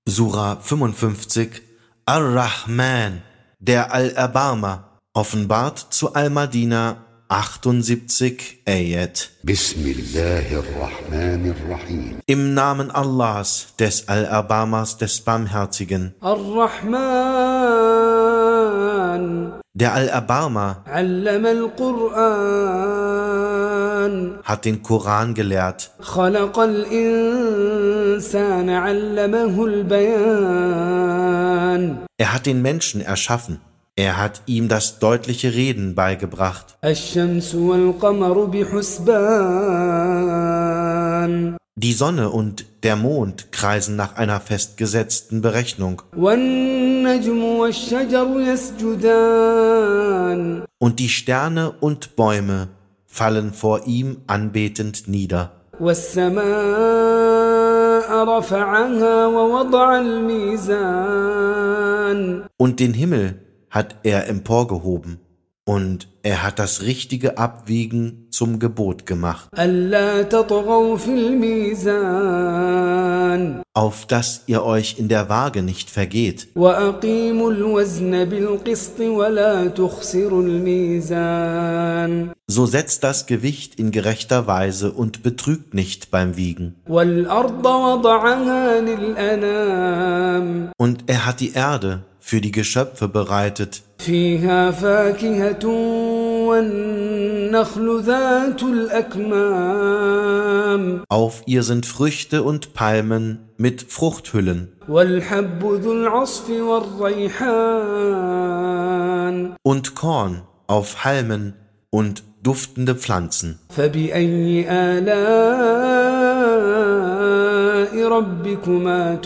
Sura 55 Ar-Rahman, der Al-Erbarmer, offenbart zu Al-Madina 78 Ayat. Bismillahirrahmanirrahim. Im Namen Allahs, des Al-Erbarmers, des Barmherzigen. Ar-Rahman, Der Al-Erbarmer allama al-Qur'an, hat den Koran gelehrt. khalaqa al-insana, allamahu al-bayan. Er hat den Menschen erschaffen. Er hat ihm das deutliche Reden beigebracht. Ash-shamsu wal-qamaru bihusban. Die Sonne und der Mond kreisen nach einer festgesetzten Berechnung. Wan-najmu wash-shajaru yasjudan. Und die Sterne und Bäume fallen vor ihm anbetend nieder. Was-samaa'a rafa'aha wa wada'a al-mizan. Und den Himmel hat er emporgehoben, und er hat das richtige Abwiegen zum Gebot gemacht, Alla tatghaw fil mizan. auf dass ihr euch in der Waage nicht vergeht. Wa aqimul wazna bil qist wa la tukhsirul mizan. So setzt das Gewicht in gerechter Weise und betrügt nicht beim Wiegen. Wal arda wada'aha lil anam. Und er hat die Erde für die Geschöpfe bereitet. Fiha fakihatun wan nakhlu dhatul akmam. Auf ihr sind Früchte und Palmen mit Fruchthüllen Wal habbu dhul 'asfi war rayhan. und Korn auf Halmen und duftende Pflanzen. فبأي آلاء ربكما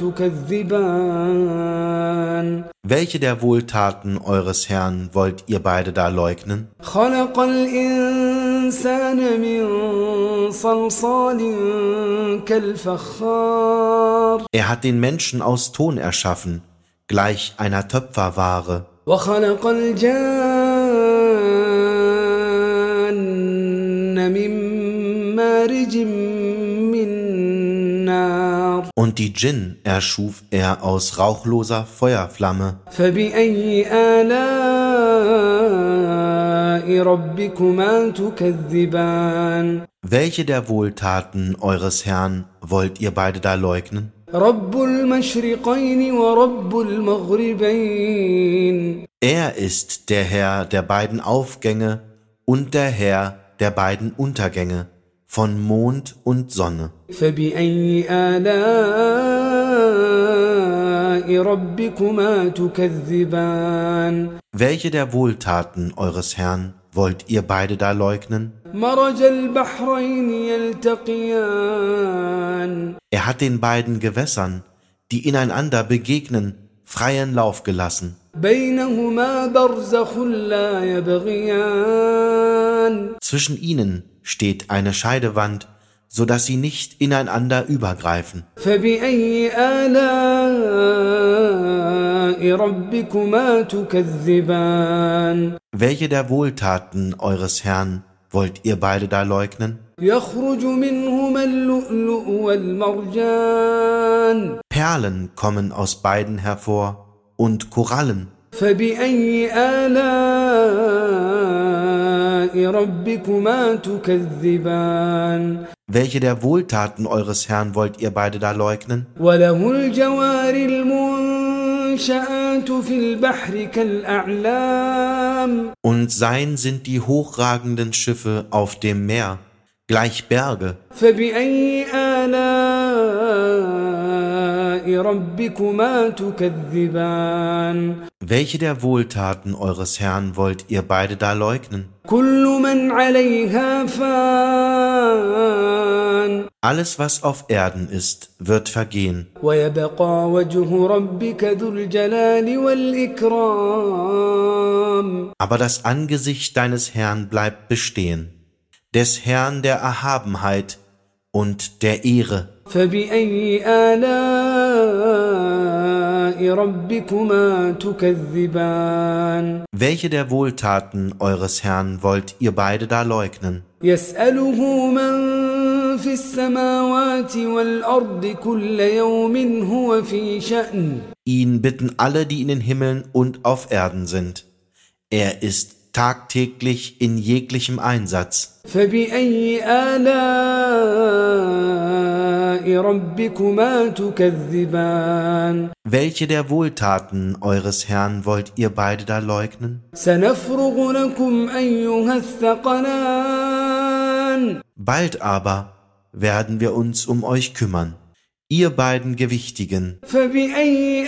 تكذبان. Welche der Wohltaten eures Herrn wollt ihr beide da leugnen? خلق الإنسان من صلصال كالفخار. Er hat den Menschen aus Ton erschaffen, gleich einer Töpferware. وخلق الجان من مارج من نار. Und die Djinn erschuf er aus rauchloser Feuerflamme. فبأي آلاء ربكما تكذبان. Welche der Wohltaten eures Herrn wollt ihr beide da leugnen? رب المشرقين ورب المغربين. Er ist der Herr der beiden Aufgänge und der Herr der beiden Untergänge, von Mond und Sonne. فبأي آلاء ربكما تكذبان. Welche der Wohltaten eures Herrn wollt ihr beide da leugnen? مرج البحرين يلتقيان. Er hat den beiden Gewässern, die ineinander begegnen, freien Lauf gelassen. بينهما برزخ لا يبغيان. Zwischen ihnen steht eine Scheidewand, so dass sie nicht ineinander übergreifen. فبأي آلاء ربكما تكذبان. Welche der Wohltaten eures Herrn wollt ihr beide da leugnen? يخرج منهما اللؤلؤ والمرجان. Perlen kommen aus beiden hervor und Korallen. فبأي آلاء ربكما تكذبان. Welche der Wohltaten eures Herrn wollt ihr beide da leugnen? وله الجوار المنشآت في البحر كالأعلام. Und sein sind die hochragenden Schiffe auf dem Meer, gleich Berge. فبأي آلاء ربكما تكذبان. Welche der Wohltaten eures Herrn wollt ihr beide da leugnen? كل من عليها فان. Alles, was auf Erden ist, wird vergehen. ويبقى وجه ربك ذو الجلال والإكرام. Aber das Angesicht deines Herrn bleibt bestehen, des Herrn der Erhabenheit und der Ehre. فبأي آلاء ربكما تكذبان. Welche der Wohltaten eures Herrn wollt ihr beide da leugnen? يسأله من في السماوات والأرض كل يوم هو في شأن. Ihn bitten alle, die in den Himmeln und auf Erden sind. Er ist tagtäglich in jeglichem Einsatz. فبأي آلاء ربكما تكذبان. Welche der Wohltaten eures Herrn wollt ihr beide da leugnen? سنفرغ لكم أيها الثقلان. Bald aber werden wir uns um euch kümmern, ihr beiden Gewichtigen. فبأي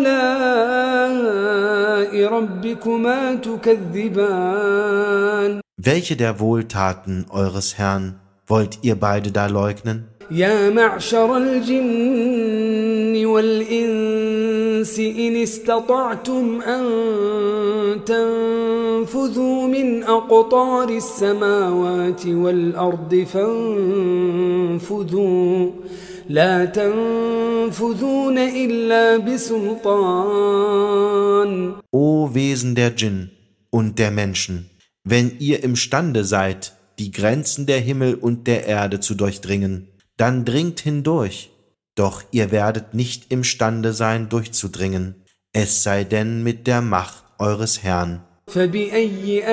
آلاء ربكما تكذبان. Welche der Wohltaten eures Herrn wollt ihr beide da leugnen? يا معشر الجن والإنس إن استطعتم أن تنفذوا من أقطار السماوات والأرض فانفذوا لا تنفذون إلا بسلطان. O Wesen der Djinn und der Menschen, wenn ihr imstande seid, die Grenzen der Himmel und der Erde zu durchdringen, dann dringt hindurch, doch ihr werdet nicht imstande sein, durchzudringen, es sei denn mit der Macht eures Herrn. فبأي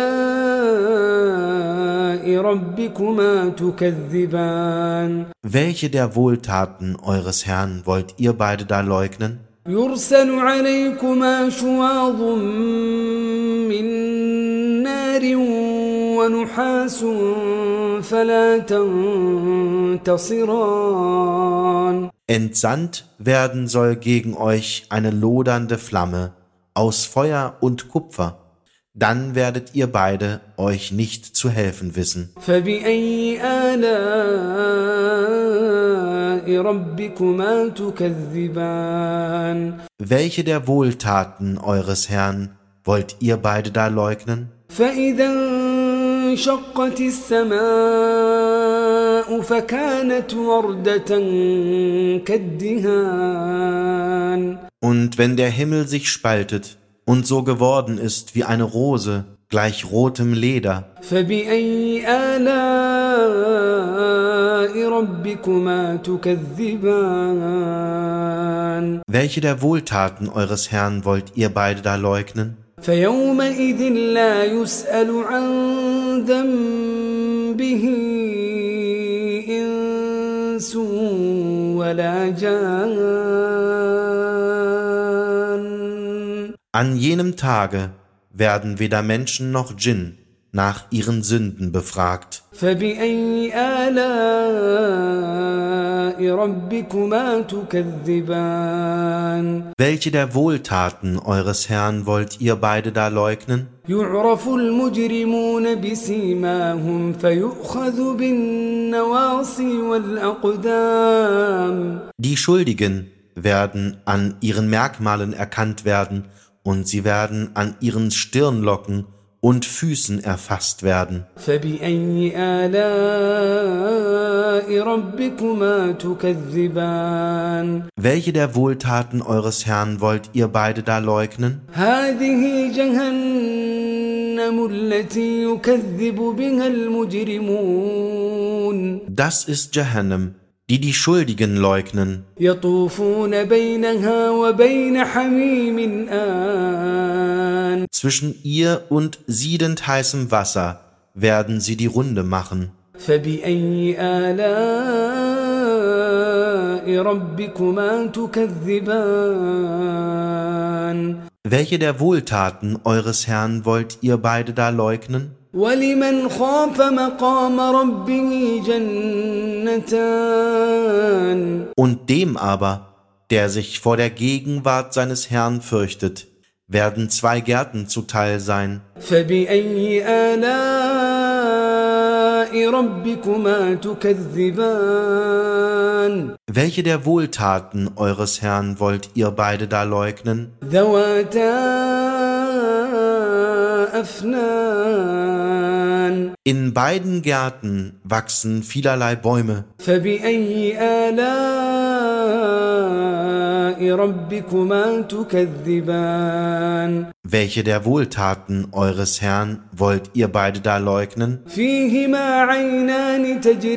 آلاء ربكما تكذبان. Welche der Wohltaten eures Herrn wollt ihr beide da leugnen? يرسل عليكما شواظ من نار ونحاس فلا تنتصران. Entsandt werden soll gegen euch eine lodernde Flamme aus Feuer und Kupfer, dann werdet ihr beide euch nicht zu helfen wissen. فبأي آلاء ربكما تكذبان. Welche der Wohltaten eures Herrn wollt ihr beide da leugnen? فإذا انشقت السماء فكانت وردة كالدهان. Und wenn der Himmel sich spaltet und so geworden ist wie eine Rose, gleich rotem Leder, فبأي آلاء ربكما تكذبان. welche der Wohltaten eures Herrn wollt ihr beide da leugnen? فيومئذ لا يسأل عن ذنبه إنس ولا جان. An jenem Tage werden weder Menschen noch Djinn nach ihren Sünden befragt. فبأي آلاء ربكما تكذبان. Welche der Wohltaten eures Herrn wollt ihr beide da leugnen? يعرف المجرمون بسيماهم فيؤخذ بالنواصي والأقدام. Die Schuldigen werden an ihren Merkmalen erkannt werden und sie werden an ihren Stirnlocken und Füßen erfasst werden. فبأي آلاء ربكما تكذبان. Welche der Wohltaten eures Herrn wollt ihr beide da leugnen? هذه جهنم التي يكذب بها المجرمون. Das ist Jahannam, die Schuldigen leugnen. يطوفون بينها وبين حميم آن. Zwischen ihr und siedend heißem Wasser werden sie die Runde machen. فبأي آلاء ربكما تكذبان. Welche der Wohltaten eures Herrn wollt ihr beide da leugnen? ولمن خاف مقام ربه جنتان. Und dem aber, der sich vor der Gegenwart seines Herrn fürchtet, werden 2 Gärten zuteil sein. فبأي آلاء ربكما تكذبان. Welche der Wohltaten eures Herrn wollt ihr beide da leugnen? ذواتا أفنان. In beiden Gärten wachsen vielerlei Bäume. فبأي آلاء ربكما تكذبان Welche der Wohltaten eures Herrn wollt ihr beide da leugnen? فيهما عينان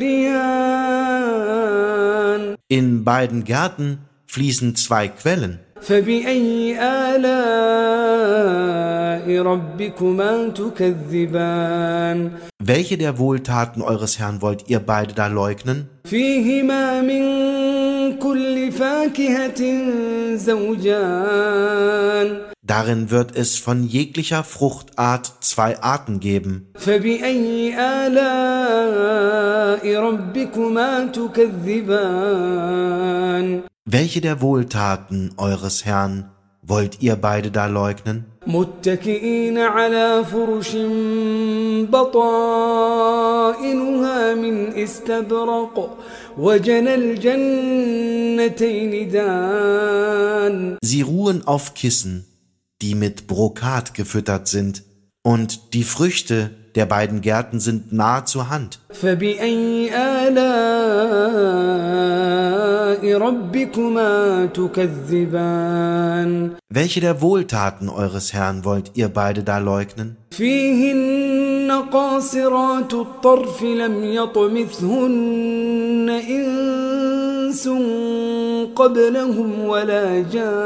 تجريان In beiden Gärten fließen zwei Quellen. فبأي آلاء ربكما تكذبان Welche der Wohltaten eures Herrn wollt ihr beide da leugnen? فيهما من كل فاكهة زوجان Darin wird es von jeglicher Fruchtart zwei Arten geben. فبأي آلاء ربكما تكذبان Welche der Wohltaten eures Herrn wollt ihr beide da leugnen? متكئين على فرش بطائنها من استبرق وجنى الجنتين دان Sie ruhen auf Kissen, die mit Brokat gefüttert sind, und die Früchte der beiden Gärten sind nahe zur Hand. فبأي آلاء ربكما تكذبان Welche der Wohltaten eures Herrn wollt ihr beide da leugnen? فيهن قاصرات الطرف لم يطمثهن إنس قبلهم ولا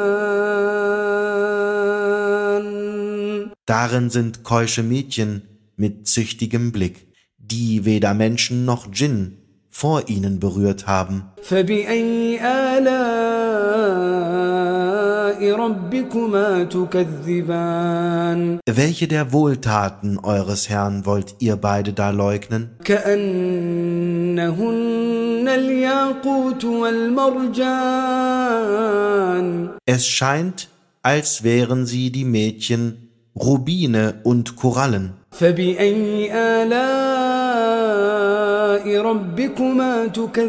جان Darin sind keusche Mädchen mit züchtigem Blick, die weder Menschen noch Djinn vor ihnen berührt haben. فبأي آلاء ربكما تكذبان Welche der Wohltaten eures Herrn wollt ihr beide da leugnen? كأنهن الياقوت والمرجان Es scheint, als wären sie die Mädchen Rubine und Korallen. فبأي آلاء ربكما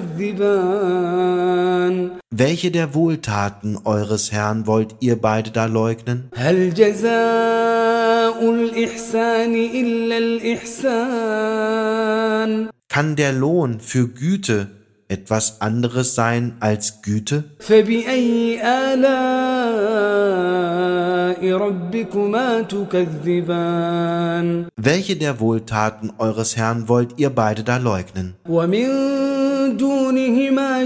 تكذبان Welche der Wohltaten eures Herrn wollt ihr beide da leugnen? هل جزاء الإحسان إلا الإحسان Kann der Lohn für Güte etwas anderes sein als Güte? فبأي آلاء ربكما تكذبان Welche der Wohltaten eures Herrn wollt ihr beide da leugnen? ومن دونهما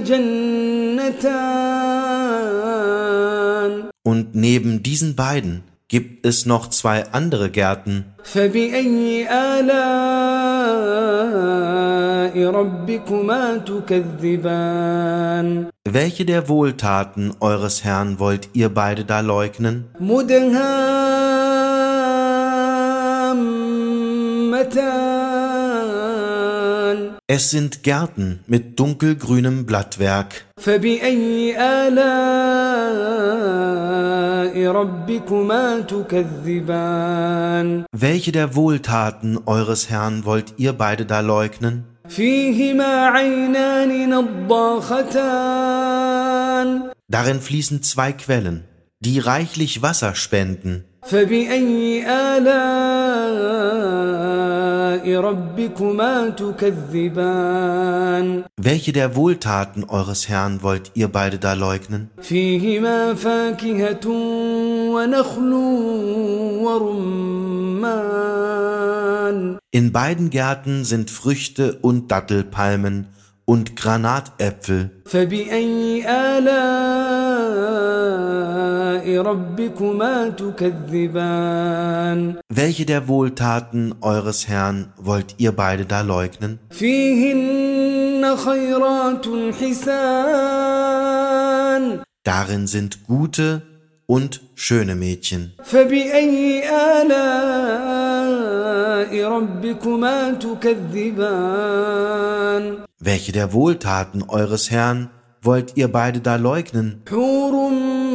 جنتان Und neben diesen beiden gibt es noch zwei andere Gärten. فبأي آلاء ربكما تكذبان Welche der Wohltaten eures Herrn wollt ihr beide da leugnen? مدهامتان Es sind Gärten mit dunkelgrünem Blattwerk. فبأي آلاء ربكما تكذبان Welche der Wohltaten eures Herrn wollt ihr beide da leugnen? فيهما عينان نضاختان Darin fließen zwei Quellen, die reichlich Wasser spenden. فبأي آلاء ربكما تكذبان Welche der Wohltaten eures Herrn wollt ihr beide da leugnen? فيهما فاكهة ونخل ورمان In beiden Gärten sind Früchte und Dattelpalmen und Granatäpfel. فبأي آلاء ربكما تكذبان Welche der Wohltaten eures Herrn wollt ihr beide da leugnen? فيهن خيرات حسان Darin sind gute und schöne Mädchen. فبأي آلاء ربكما تكذبان Welche der Wohltaten eures Herrn wollt ihr beide da leugnen? حور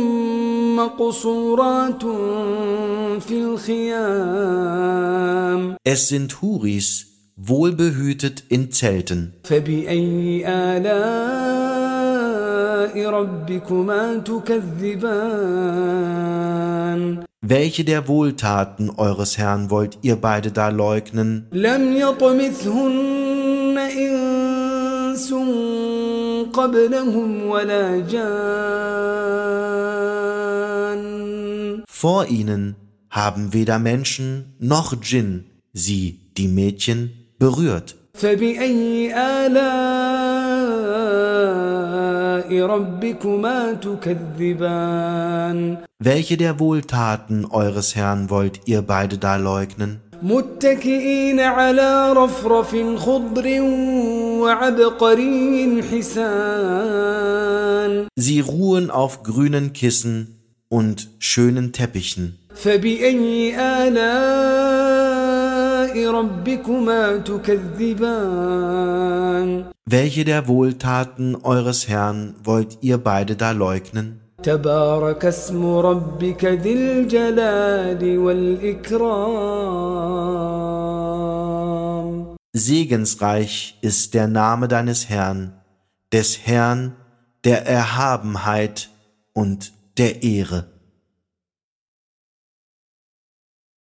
مقصورات في الخيام Es sind Huris, wohlbehütet in Zelten. فبأي آلاء ربكما تكذبان Welche der Wohltaten eures Herrn wollt ihr beide da leugnen? لم يطمثهن إنس قبلهم ولا جان Vor ihnen haben weder Menschen noch Djinn sie, die Mädchen, berührt. فبأي آلاء ربكما تكذبان Welche der Wohltaten eures Herrn wollt ihr beide da leugnen? متكئين على رفرف خضر وعبقري حسان Sie ruhen auf grünen Kissen und schönen Teppichen. فبأي آلاء ربكما تكذبان Welche der Wohltaten eures Herrn wollt ihr beide da leugnen? تبارك اسم ربك ذي الجلال والإكرام Segensreich ist der Name deines Herrn, des Herrn der Erhabenheit und der Ehre.